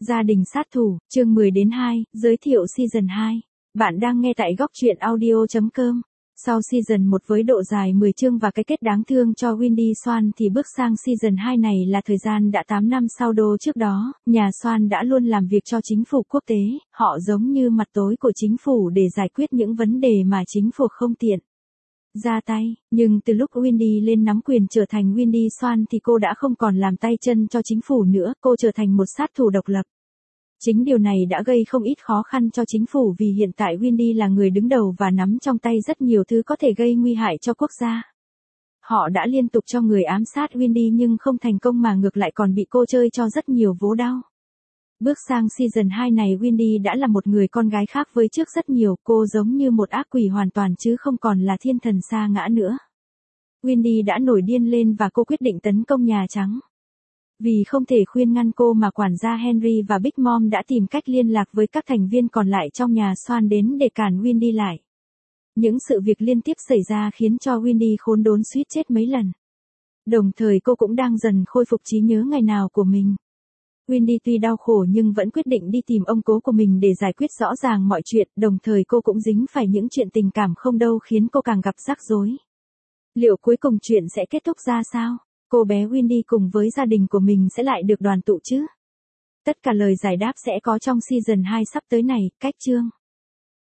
Gia đình sát thủ, chương 10 đến 2, giới thiệu season 2. Bạn đang nghe tại góc truyện audio.com. Sau season 1 với độ dài 10 chương và cái kết đáng thương cho Wendy Swan thì bước sang season 2 này là thời gian đã 8 năm sau đô trước đó, nhà Swan đã luôn làm việc cho chính phủ quốc tế, họ giống như mặt tối của chính phủ để giải quyết những vấn đề mà chính phủ không tiện ra tay, nhưng từ lúc Wendy lên nắm quyền trở thành Wendy Swan thì cô đã không còn làm tay chân cho chính phủ nữa, cô trở thành một sát thủ độc lập. Chính điều này đã gây không ít khó khăn cho chính phủ vì hiện tại Wendy là người đứng đầu và nắm trong tay rất nhiều thứ có thể gây nguy hại cho quốc gia. Họ đã liên tục cho người ám sát Wendy nhưng không thành công mà ngược lại còn bị cô chơi cho rất nhiều vố đau. Bước sang season 2 này Wendy đã là một người con gái khác với trước rất nhiều, cô giống như một ác quỷ hoàn toàn chứ không còn là thiên thần sa ngã nữa. Wendy đã nổi điên lên và cô quyết định tấn công Nhà Trắng. Vì không thể khuyên ngăn cô mà quản gia Henry và Big Mom đã tìm cách liên lạc với các thành viên còn lại trong nhà Swan đến để cản Wendy lại. Những sự việc liên tiếp xảy ra khiến cho Wendy khốn đốn suýt chết mấy lần. Đồng thời cô cũng đang dần khôi phục trí nhớ ngày nào của mình. Wendy tuy đau khổ nhưng vẫn quyết định đi tìm ông cố của mình để giải quyết rõ ràng mọi chuyện, đồng thời cô cũng dính phải những chuyện tình cảm không đâu khiến cô càng gặp rắc rối. Liệu cuối cùng chuyện sẽ kết thúc ra sao? Cô bé Wendy cùng với gia đình của mình sẽ lại được đoàn tụ chứ? Tất cả lời giải đáp sẽ có trong season 2 sắp tới này, cách chương.